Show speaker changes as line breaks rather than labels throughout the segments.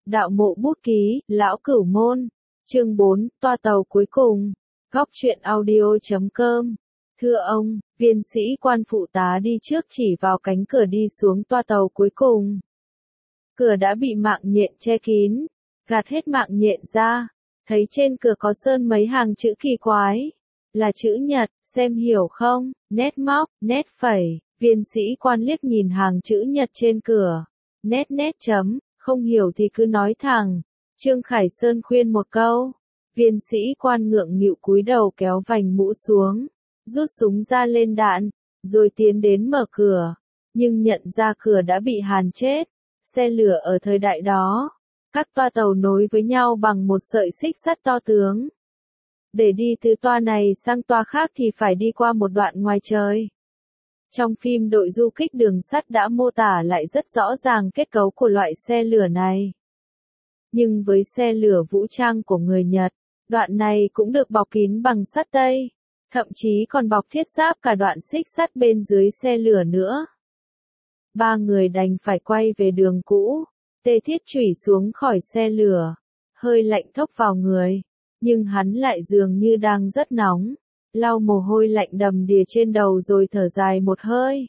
Đạo mộ bút ký, Lão Cửu Môn. Chương 4, toa tàu cuối cùng. Góc truyện audio.com. Thưa ông, viên sĩ quan phụ tá đi trước chỉ vào cánh cửa đi xuống toa tàu cuối cùng. Cửa đã bị mạng nhện che kín, gạt hết mạng nhện ra, thấy trên cửa có sơn mấy hàng chữ kỳ quái. Là chữ Nhật, xem hiểu không, nét móc, nét phẩy, viên sĩ quan liếc nhìn hàng chữ Nhật trên cửa. Nét chấm, không hiểu thì cứ nói thẳng. Trương Khải Sơn khuyên một câu. Viên sĩ quan ngượng nghịu cúi đầu kéo vành mũ xuống, rút súng ra lên đạn, rồi tiến đến mở cửa. Nhưng nhận ra cửa đã bị hàn chết. Xe lửa ở thời đại đó, các toa tàu nối với nhau bằng một sợi xích sắt to tướng. Để đi từ toa này sang toa khác thì phải đi qua một đoạn ngoài trời. Trong phim Đội du kích đường sắt đã mô tả lại rất rõ ràng kết cấu của loại xe lửa này. Nhưng với xe lửa vũ trang của người Nhật, đoạn này cũng được bọc kín bằng sắt tây, thậm chí còn bọc thiết giáp cả đoạn xích sắt bên dưới xe lửa nữa. Ba người đành phải quay về đường cũ. Tề Thiết Chủy xuống khỏi xe lửa, hơi lạnh thốc vào người, nhưng hắn lại dường như đang rất nóng, lau mồ hôi lạnh đầm đìa trên đầu rồi thở dài một hơi.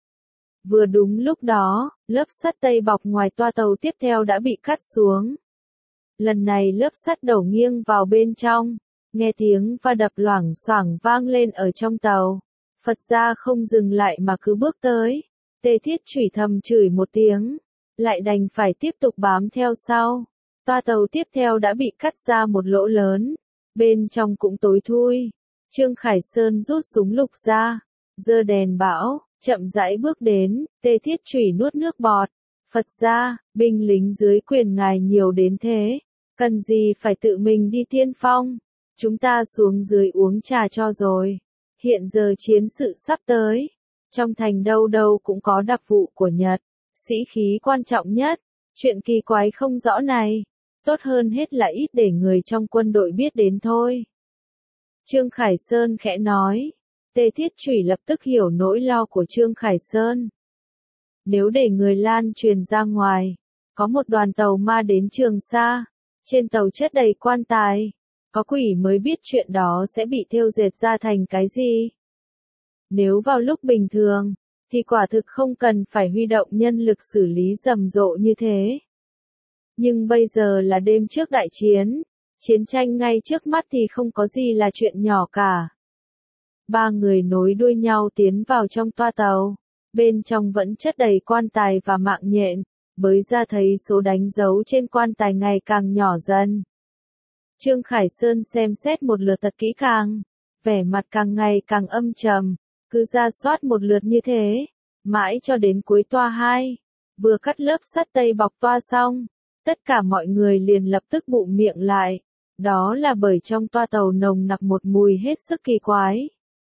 Vừa đúng lúc đó, lớp sắt tây bọc ngoài toa tàu tiếp theo đã bị cắt xuống. Lần này lớp sắt đổ nghiêng vào bên trong, nghe tiếng va đập loảng xoảng vang lên ở trong tàu. Phật gia không dừng lại mà cứ bước tới. Tề Thiết Chủy thầm chửi một tiếng, lại đành phải tiếp tục bám theo sau. Toa tàu tiếp theo đã bị cắt ra một lỗ lớn, bên trong cũng tối thui. Trương Khải Sơn rút súng lục ra, giơ đèn bão, chậm rãi bước đến. Tề Thiết Chủy nuốt nước bọt. Phật gia, binh lính dưới quyền ngài nhiều đến thế, cần gì phải tự mình đi tiên phong, chúng ta xuống dưới uống trà cho rồi. Hiện giờ chiến sự sắp tới, trong thành đâu đâu cũng có đặc vụ của Nhật, sĩ khí quan trọng nhất. Chuyện kỳ quái không rõ này, tốt hơn hết là ít để người trong quân đội biết đến thôi. Trương Khải Sơn khẽ nói. Tề Thiết Chủy lập tức hiểu nỗi lo của Trương Khải Sơn. Nếu để người lan truyền ra ngoài, có một đoàn tàu ma đến Trường Sa, trên tàu chất đầy quan tài, có quỷ mới biết chuyện đó sẽ bị thêu dệt ra thành cái gì. Nếu vào lúc bình thường, thì quả thực không cần phải huy động nhân lực xử lý rầm rộ như thế. Nhưng bây giờ là đêm trước đại chiến, chiến tranh ngay trước mắt thì không có gì là chuyện nhỏ cả. Ba người nối đuôi nhau tiến vào trong toa tàu, bên trong vẫn chất đầy quan tài và mạng nhện, bới ra thấy số đánh dấu trên quan tài ngày càng nhỏ dần. Trương Khải Sơn xem xét một lượt thật kỹ càng, vẻ mặt càng ngày càng âm trầm, cứ ra soát một lượt như thế, mãi cho đến cuối toa 2, vừa cắt lớp sắt tây bọc toa xong, tất cả mọi người liền lập tức bụm miệng lại, đó là bởi trong toa tàu nồng nặc một mùi hết sức kỳ quái.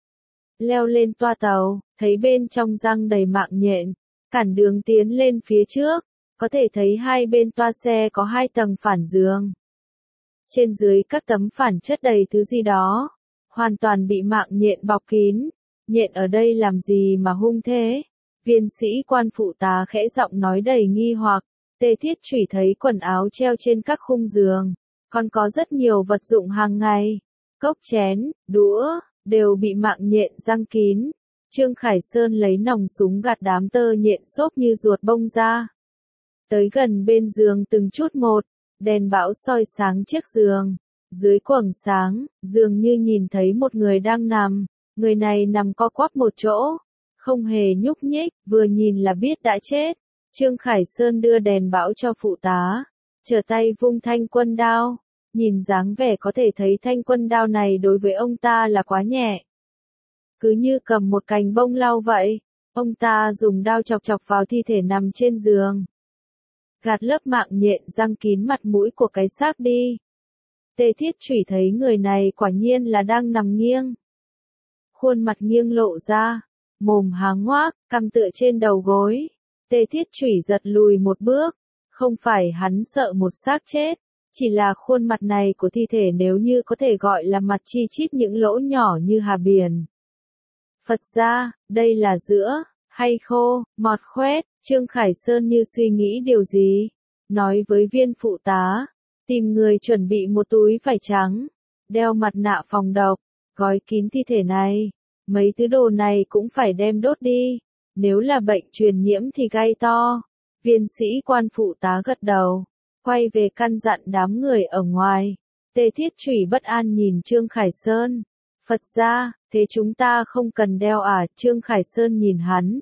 Leo lên toa tàu, thấy bên trong răng đầy mạng nhện, cản đường tiến lên phía trước, có thể thấy hai bên toa xe có 2 tầng phản giường. Trên dưới các tấm phản chất đầy thứ gì đó, hoàn toàn bị mạng nhện bọc kín. Nhện ở đây làm gì mà hung thế? Viên sĩ quan phụ tá khẽ giọng nói đầy nghi hoặc. Tề Thiết Chủy thấy quần áo treo trên các khung giường, còn có rất nhiều vật dụng hàng ngày, cốc chén, đũa, đều bị mạng nhện giăng kín. Trương Khải Sơn lấy nòng súng gạt đám tơ nhện xốp như ruột bông ra. Tới gần bên giường từng chút một, đèn bão soi sáng chiếc giường. Dưới quầng sáng, dường như nhìn thấy một người đang nằm. Người này nằm co quắp một chỗ, không hề nhúc nhích, vừa nhìn là biết đã chết. Trương Khải Sơn đưa đèn bão cho phụ tá, trở tay vung thanh quân đao. Nhìn dáng vẻ có thể thấy thanh quân đao này đối với ông ta là quá nhẹ. Cứ như cầm một cành bông lau vậy, ông ta dùng đao chọc chọc vào thi thể nằm trên giường. Gạt lớp mạng nhện giăng kín mặt mũi của cái xác đi. Tề Thiết Chủy thấy người này quả nhiên là đang nằm nghiêng. Khuôn mặt nghiêng lộ ra, mồm há ngoác, cằm tựa trên đầu gối. Tề Thiết Chủy giật lùi một bước, không phải hắn sợ một xác chết, chỉ là khuôn mặt này của thi thể nếu như có thể gọi là mặt chi chít những lỗ nhỏ như hà biển. Phật gia, đây là giữa, hay khô, mọt khoét, Trương Khải Sơn như suy nghĩ điều gì. nói với viên phụ tá, tìm người chuẩn bị một túi vải trắng, đeo mặt nạ phòng độc, gói kín thi thể này, mấy thứ đồ này cũng phải đem đốt đi, nếu là bệnh truyền nhiễm thì gay to. Viên sĩ quan phụ tá gật đầu, quay về căn dặn đám người ở ngoài. Tề Thiết Chủy bất an nhìn Trương Khải Sơn. Phật ra, thế chúng ta không cần đeo à? Trương Khải Sơn nhìn hắn,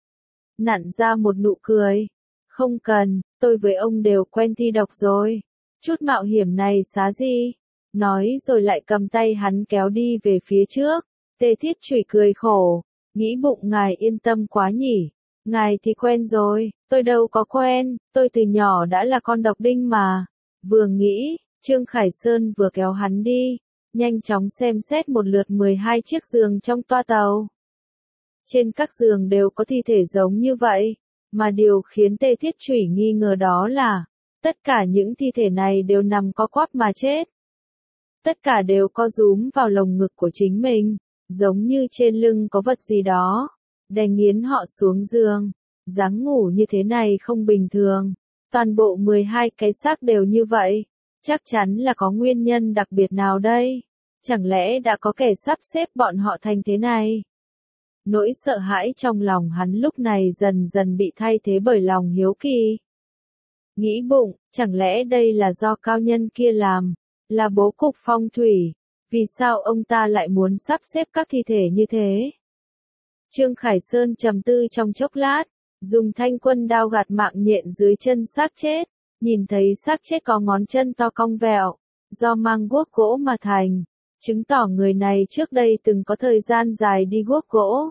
nặn ra một nụ cười. Không cần, tôi với ông đều quen thi độc rồi. Chút mạo hiểm này xá gì? Nói rồi lại cầm tay hắn kéo đi về phía trước. Tề Thiết Chủy cười khổ, nghĩ bụng ngài yên tâm quá nhỉ. Ngài thì quen rồi, tôi đâu có quen, tôi từ nhỏ đã là con độc đinh mà. Vừa nghĩ, Trương Khải Sơn vừa kéo hắn đi, nhanh chóng xem xét một lượt 12 chiếc giường trong toa tàu. Trên các giường đều có thi thể giống như vậy, mà điều khiến Tề Thiết Chủy nghi ngờ đó là, tất cả những thi thể này đều nằm co quắp mà chết. Tất cả đều co rúm vào lồng ngực của chính mình, giống như trên lưng có vật gì đó, đè nghiến họ xuống giường. Dáng ngủ như thế này không bình thường, toàn bộ 12 cái xác đều như vậy, chắc chắn là có nguyên nhân đặc biệt nào đây, chẳng lẽ đã có kẻ sắp xếp bọn họ thành thế này? Nỗi sợ hãi trong lòng hắn lúc này dần dần bị thay thế bởi lòng hiếu kỳ. Nghĩ bụng, chẳng lẽ đây là do cao nhân kia làm, là bố cục phong thủy, vì sao ông ta lại muốn sắp xếp các thi thể như thế? Trương Khải Sơn trầm tư trong chốc lát, dùng thanh quân đao gạt mạng nhện dưới chân xác chết, nhìn thấy xác chết có ngón chân to cong vẹo, do mang guốc gỗ mà thành, chứng tỏ người này trước đây từng có thời gian dài đi guốc gỗ.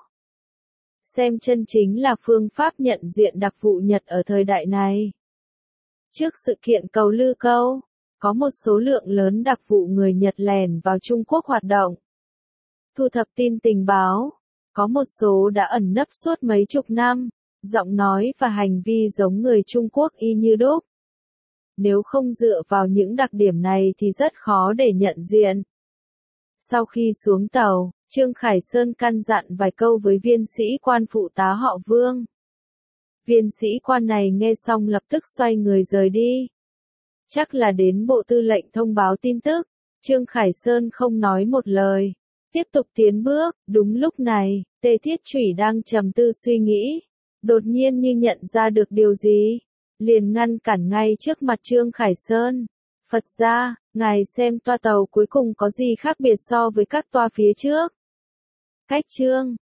Xem chân chính là phương pháp nhận diện đặc vụ Nhật ở thời đại này. Trước sự kiện cầu Lư Câu, có một số lượng lớn đặc vụ người Nhật lẻn vào Trung Quốc hoạt động, thu thập tin tình báo. Có một số đã ẩn nấp suốt mấy chục năm, giọng nói và hành vi giống người Trung Quốc y như đúc. Nếu không dựa vào những đặc điểm này thì rất khó để nhận diện. Sau khi xuống tàu, Trương Khải Sơn căn dặn vài câu với viên sĩ quan phụ tá họ Vương. Viên sĩ quan này nghe xong lập tức xoay người rời đi. Chắc là đến bộ tư lệnh thông báo tin tức. Trương Khải Sơn không nói một lời, tiếp tục tiến bước. Đúng lúc này, Tề Thiết Chủy đang trầm tư suy nghĩ, đột nhiên như nhận ra được điều gì, liền ngăn cản ngay trước mặt Trương Khải Sơn. Phật ra, ngài xem toa tàu cuối cùng có gì khác biệt so với các toa phía trước? Cách Trương